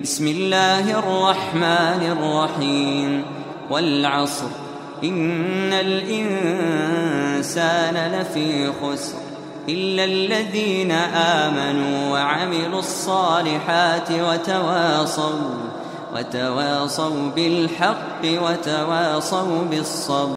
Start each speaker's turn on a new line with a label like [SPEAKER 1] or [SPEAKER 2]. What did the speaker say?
[SPEAKER 1] بسم الله الرحمن الرحيم والعصر إن الإنسان لفي خسر إلا الذين آمنوا وعملوا الصالحات وتواصوا بالحق وتواصوا بالصبر.